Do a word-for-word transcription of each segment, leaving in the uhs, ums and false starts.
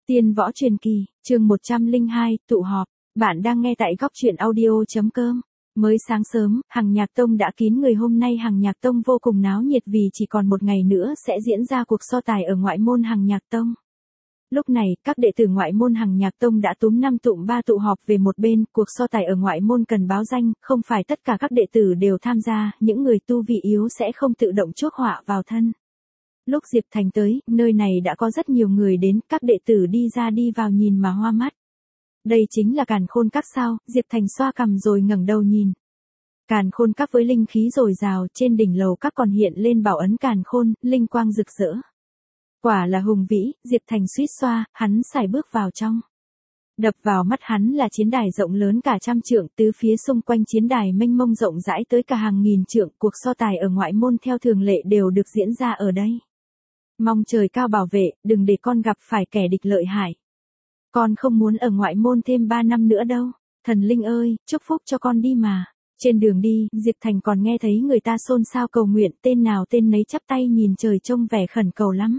Tiên võ truyền kỳ, chương một trăm lẻ hai, tụ họp. Bạn đang nghe tại góc truyện audio.com. Mới sáng sớm, Hằng Nhạc Tông đã kín người. Hôm nay Hằng Nhạc Tông vô cùng náo nhiệt vì chỉ còn một ngày nữa sẽ diễn ra cuộc so tài ở ngoại môn Hằng Nhạc Tông. Lúc này, các đệ tử ngoại môn Hằng Nhạc Tông đã túm năm tụm ba tụ họp về một bên. Cuộc so tài ở ngoại môn cần báo danh, không phải tất cả các đệ tử đều tham gia, những người tu vị yếu sẽ không tự động chuốc họa vào thân. Lúc Diệp Thành tới, nơi này đã có rất nhiều người đến, các đệ tử đi ra đi vào nhìn mà hoa mắt. Đây chính là Càn Khôn Các sao? Diệp Thành xoa cằm rồi ngẩng đầu nhìn. Càn Khôn Các với linh khí dồi dào, trên đỉnh lầu các còn hiện lên bảo ấn Càn Khôn, linh quang rực rỡ. Quả là hùng vĩ, Diệp Thành suýt xoa, hắn sải bước vào trong. Đập vào mắt hắn là chiến đài rộng lớn cả trăm trượng, tứ phía xung quanh chiến đài mênh mông rộng rãi tới cả hàng nghìn trượng. Cuộc so tài ở ngoại môn theo thường lệ đều được diễn ra ở đây. Mong trời cao bảo vệ, đừng để con gặp phải kẻ địch lợi hại. Con không muốn ở ngoại môn thêm ba năm nữa đâu. Thần linh ơi, chúc phúc cho con đi mà. Trên đường đi, Diệp Thành còn nghe thấy người ta xôn xao cầu nguyện, tên nào tên nấy chắp tay nhìn trời trông vẻ khẩn cầu lắm.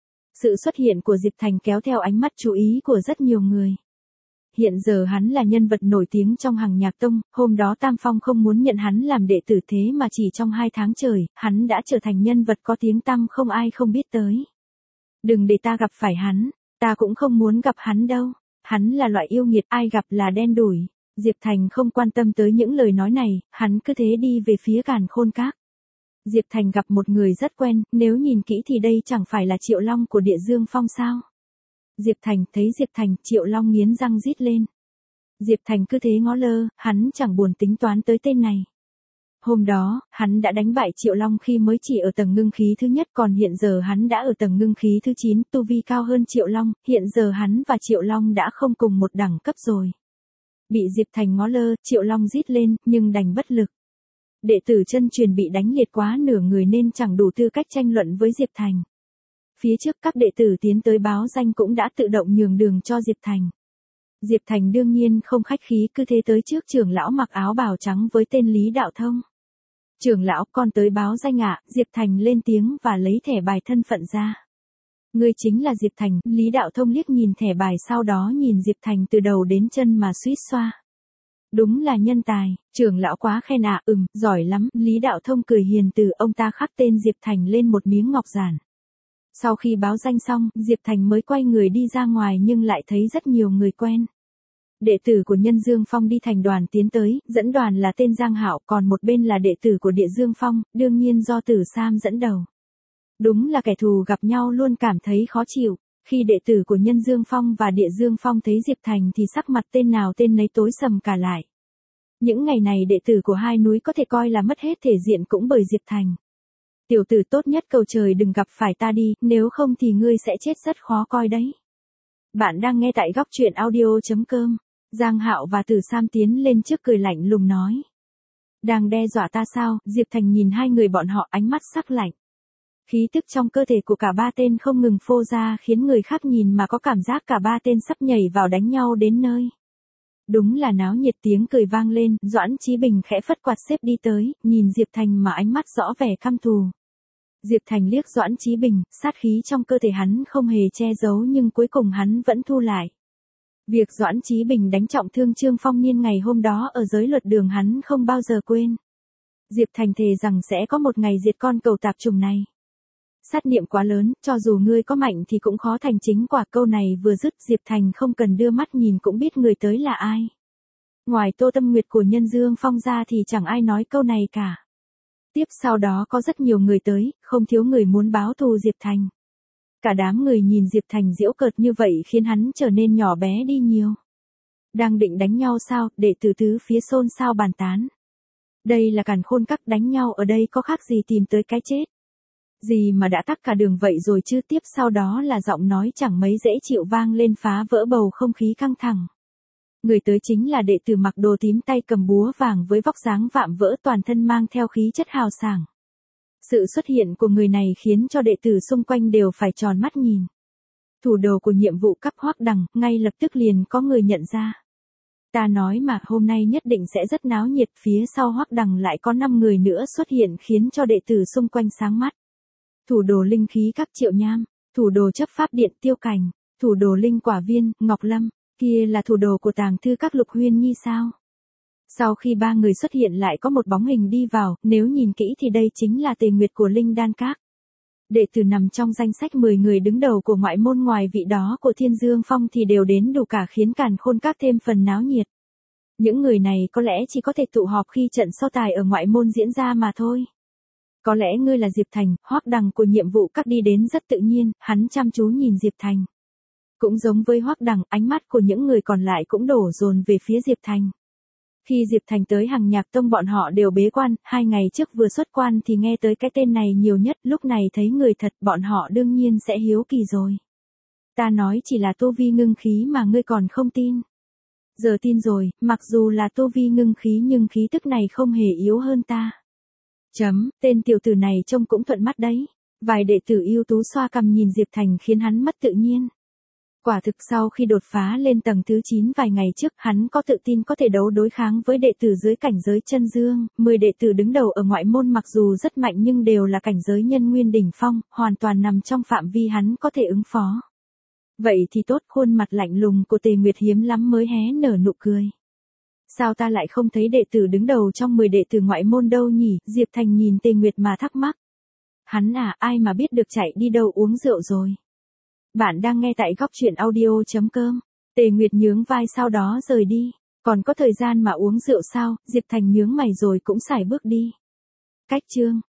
Sự xuất hiện của Diệp Thành kéo theo ánh mắt chú ý của rất nhiều người. Hiện giờ hắn là nhân vật nổi tiếng trong Hằng Nhạc Tông, hôm đó Tam Phong không muốn nhận hắn làm đệ tử thế mà chỉ trong hai tháng trời, hắn đã trở thành nhân vật có tiếng tăm không ai không biết tới. Đừng để ta gặp phải hắn, ta cũng không muốn gặp hắn đâu, hắn là loại yêu nghiệt, ai gặp là đen đủi. Diệp Thành không quan tâm tới những lời nói này, hắn cứ thế đi về phía Càn Khôn Các. Diệp Thành gặp một người rất quen, nếu nhìn kỹ thì đây chẳng phải là Triệu Long của Địa Dương Phong sao? Diệp Thành thấy Diệp Thành, Triệu Long nghiến răng rít lên. Diệp Thành cứ thế ngó lơ, hắn chẳng buồn tính toán tới tên này. Hôm đó, hắn đã đánh bại Triệu Long khi mới chỉ ở tầng ngưng khí thứ nhất, còn hiện giờ hắn đã ở tầng ngưng khí thứ chín, tu vi cao hơn Triệu Long, hiện giờ hắn và Triệu Long đã không cùng một đẳng cấp rồi. Bị Diệp Thành ngó lơ, Triệu Long rít lên, nhưng đành bất lực. Đệ tử chân truyền bị đánh liệt quá nửa người nên chẳng đủ tư cách tranh luận với Diệp Thành. Phía trước các đệ tử tiến tới báo danh cũng đã tự động nhường đường cho Diệp Thành. Diệp Thành đương nhiên không khách khí, cứ thế tới trước trưởng lão mặc áo bào trắng với tên Lý Đạo Thông. Trưởng lão, con tới báo danh ạ. Diệp Thành lên tiếng và lấy thẻ bài thân phận ra. Ngươi chính là Diệp Thành. Lý Đạo Thông liếc nhìn thẻ bài, sau đó nhìn Diệp Thành từ đầu đến chân mà suýt xoa. Đúng là nhân tài, trưởng lão quá khen ạ. À, ừm, giỏi lắm. Lý Đạo Thông cười hiền từ, ông ta khắc tên Diệp Thành lên một miếng ngọc giản. Sau khi báo danh xong, Diệp Thành mới quay người đi ra ngoài nhưng lại thấy rất nhiều người quen. Đệ tử của Nhân Dương Phong đi thành đoàn tiến tới, dẫn đoàn là tên Giang Hạo, còn một bên là đệ tử của Địa Dương Phong, đương nhiên do Tử Sam dẫn đầu. Đúng là kẻ thù gặp nhau luôn cảm thấy khó chịu. Khi đệ tử của Nhân Dương Phong và Địa Dương Phong thấy Diệp Thành thì sắc mặt tên nào tên nấy tối sầm cả lại. Những ngày này đệ tử của hai núi có thể coi là mất hết thể diện cũng bởi Diệp Thành. Tiểu tử tốt nhất cầu trời đừng gặp phải ta đi, nếu không thì ngươi sẽ chết rất khó coi đấy. Bạn đang nghe tại góc truyện audio.com. Giang Hạo và Tử Sam tiến lên trước cười lạnh lùng nói. Đang đe dọa ta sao? Diệp Thành nhìn hai người bọn họ, ánh mắt sắc lạnh. Khí tức trong cơ thể của cả ba tên không ngừng phô ra khiến người khác nhìn mà có cảm giác cả ba tên sắp nhảy vào đánh nhau đến nơi. Đúng là náo nhiệt, tiếng cười vang lên, Doãn Chí Bình khẽ phất quạt xếp đi tới, nhìn Diệp Thành mà ánh mắt rõ vẻ căm thù. Diệp Thành liếc Doãn Chí Bình, sát khí trong cơ thể hắn không hề che giấu nhưng cuối cùng hắn vẫn thu lại. Việc Doãn Chí Bình đánh trọng thương Trương Phong Niên ngày hôm đó ở giới luật đường hắn không bao giờ quên. Diệp Thành thề rằng sẽ có một ngày diệt con cầu tạp trùng này. Sát niệm quá lớn, cho dù ngươi có mạnh thì cũng khó thành chính quả. Câu này vừa dứt, Diệp Thành không cần đưa mắt nhìn cũng biết người tới là ai. Ngoài Tô Tâm Nguyệt của Nhân Dương Phong ra thì chẳng ai nói câu này cả. Tiếp sau đó có rất nhiều người tới, không thiếu người muốn báo thù Diệp Thành. Cả đám người nhìn Diệp Thành giễu cợt như vậy khiến hắn trở nên nhỏ bé đi nhiều. Đang định đánh nhau sao? Đệ tử tứ phía xôn xao bàn tán. Đây là Càn Khôn Các, đánh nhau ở đây có khác gì tìm tới cái chết. Gì mà đã tắc cả đường vậy rồi chứ? Tiếp sau đó là giọng nói chẳng mấy dễ chịu vang lên phá vỡ bầu không khí căng thẳng. Người tới chính là đệ tử mặc đồ tím, tay cầm búa vàng với vóc dáng vạm vỡ, toàn thân mang theo khí chất hào sảng. Sự xuất hiện của người này khiến cho đệ tử xung quanh đều phải tròn mắt nhìn. Thủ đồ của nhiệm vụ cấp Hoắc Đằng, ngay lập tức liền có người nhận ra. Ta nói mà, hôm nay nhất định sẽ rất náo nhiệt. Phía sau Hoắc Đằng lại có năm người nữa xuất hiện khiến cho đệ tử xung quanh sáng mắt. Thủ đồ linh khí các Triệu Nham, thủ đồ chấp pháp điện Tiêu Cảnh, Thủ đồ linh quả viên, Ngọc Lâm, kia là thủ đồ của tàng thư các Lục Huyên Nhi sao? Sau khi ba người xuất hiện lại có một bóng hình đi vào, nếu nhìn kỹ thì đây chính là Tề Nguyệt của Linh Đan Các. Đệ tử nằm trong danh sách mười người đứng đầu của ngoại môn, ngoài vị đó của Thiên Dương Phong thì đều đến đủ cả, khiến Càn Khôn Các thêm phần náo nhiệt. Những người này có lẽ chỉ có thể tụ họp khi trận so tài ở ngoại môn diễn ra mà thôi. Có lẽ ngươi là Diệp Thành, Hoắc Đằng của nhiệm vụ các đi đến rất tự nhiên, hắn chăm chú nhìn Diệp Thành. Cũng giống với Hoắc Đằng, ánh mắt của những người còn lại cũng đổ dồn về phía Diệp Thành. Khi Diệp Thành tới Hằng Nhạc Tông bọn họ đều bế quan, hai ngày trước vừa xuất quan thì nghe tới cái tên này nhiều nhất, lúc này thấy người thật bọn họ đương nhiên sẽ hiếu kỳ rồi. Ta nói chỉ là tu vi ngưng khí mà ngươi còn không tin. Giờ tin rồi, mặc dù là tu vi ngưng khí nhưng khí tức này không hề yếu hơn ta. Chấm, tên tiểu tử này trông cũng thuận mắt đấy. Vài đệ tử ưu tú xoa cằm nhìn Diệp Thành khiến hắn mất tự nhiên. Quả thực sau khi đột phá lên tầng thứ chín vài ngày trước, hắn có tự tin có thể đấu đối kháng với đệ tử dưới cảnh giới chân dương, mười đệ tử đứng đầu ở ngoại môn mặc dù rất mạnh nhưng đều là cảnh giới nhân nguyên đỉnh phong, hoàn toàn nằm trong phạm vi hắn có thể ứng phó. Vậy thì tốt, khuôn mặt lạnh lùng của Tề Nguyệt hiếm lắm mới hé nở nụ cười. Sao ta lại không thấy đệ tử đứng đầu trong mười đệ tử ngoại môn đâu nhỉ? Diệp Thành nhìn Tề Nguyệt mà thắc mắc. Hắn à, ai mà biết được chạy đi đâu uống rượu rồi. Bạn đang nghe tại góc truyện audio.com. Tề Nguyệt nhướng vai sau đó rời đi. Còn có thời gian mà uống rượu sao? Diệp Thành nhướng mày rồi cũng sải bước đi. Cách chương.